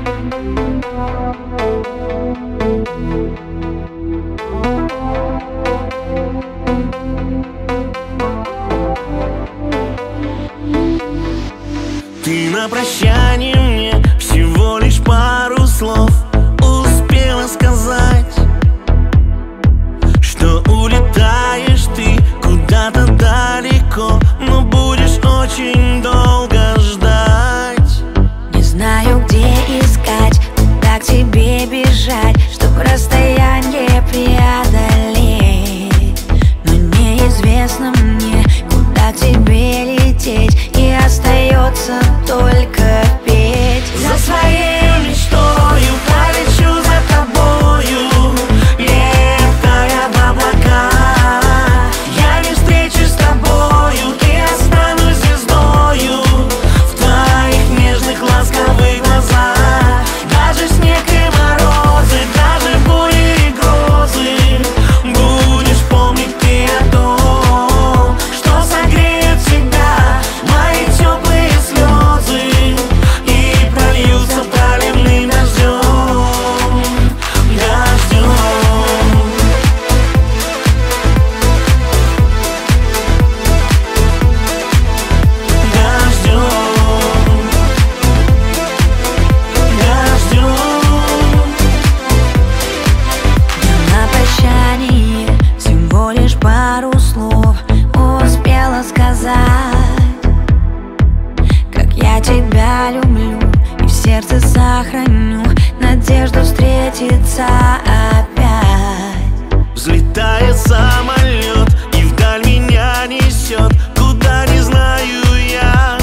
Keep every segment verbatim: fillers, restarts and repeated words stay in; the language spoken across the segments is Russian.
Ты на прощание мне всего лишь пару слов успела сказать, что улетаешь ты куда-то далеко, но будешь очень долго ждать. Не знаю, где искать, куда к тебе бежать, чтобы расстояние преодолеть. Но неизвестно мне, куда к тебе лететь, и остается только петь. За своей мечтою полечу за тобою, летая в облака. Я не встречусь с тобою, ты останусь звездою в твоих нежных ласковых глазах. Даже снег и морозы, даже бури и грозы, будешь помнить ты о том, что согреет тебя мои теплые слезы и прольются проливным дождем, дождем. На прощание всего лишь пару слов успела сказать, как я тебя люблю и в сердце сохраню надежду встретиться опять. Взлетает самолет и вдаль меня несет, куда не знаю я.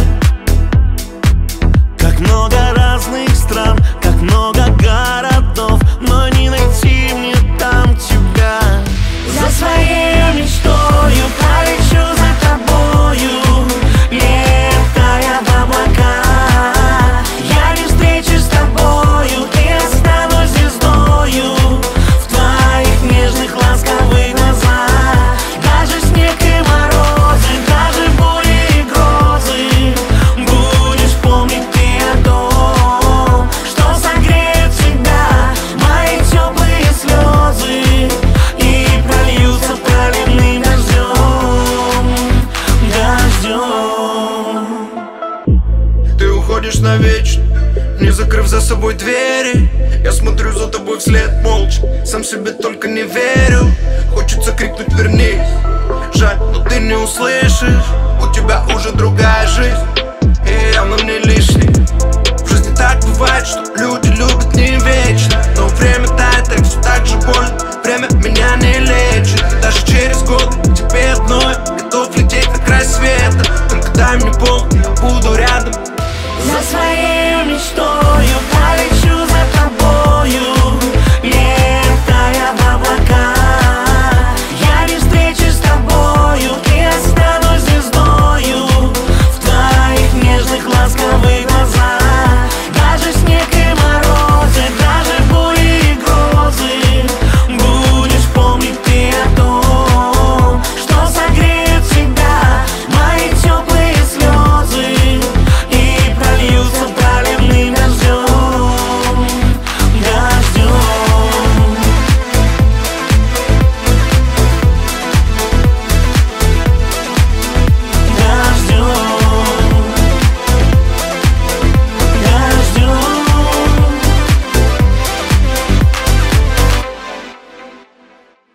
Как много разных стран, как много городов, но не найти мне там тебя. За своей мечтою полечу за тобою, летая в облака. Я не встречусь с тобою, ты останусь звездою в твоих нежных ласковых глазах. Даже снег и морозы, даже бури и грозы, будешь помнить ты о том, что согреет тебя мои теплые слезы и прольются проливным дождем, дождем. Ты уходишь навечно, не закрыв за собой двери. Я смотрю за тобой вслед молча, сам себе только не верю. Хочется крикнуть вернись, жаль, но ты не услышишь. У тебя уже другая жизнь, и явно мне лишний. В жизни так бывает, что люди любят не вечно, но время тает, так все так же больно. Время меня не лечит, и даже через год тебе одной готов лететь на край света. Только дай мне пол, я буду рядом. За своей мечтою